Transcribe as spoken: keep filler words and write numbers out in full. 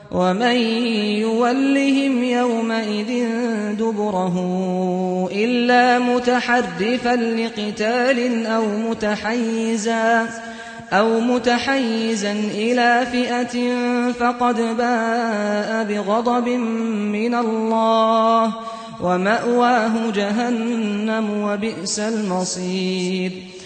ومن يولهم يومئذ دبره إلا متحرفا لقتال أو متحيزا أو متحيزا إلى فئة فقد باء بغضب من الله ومأواه جهنم وبئس المصير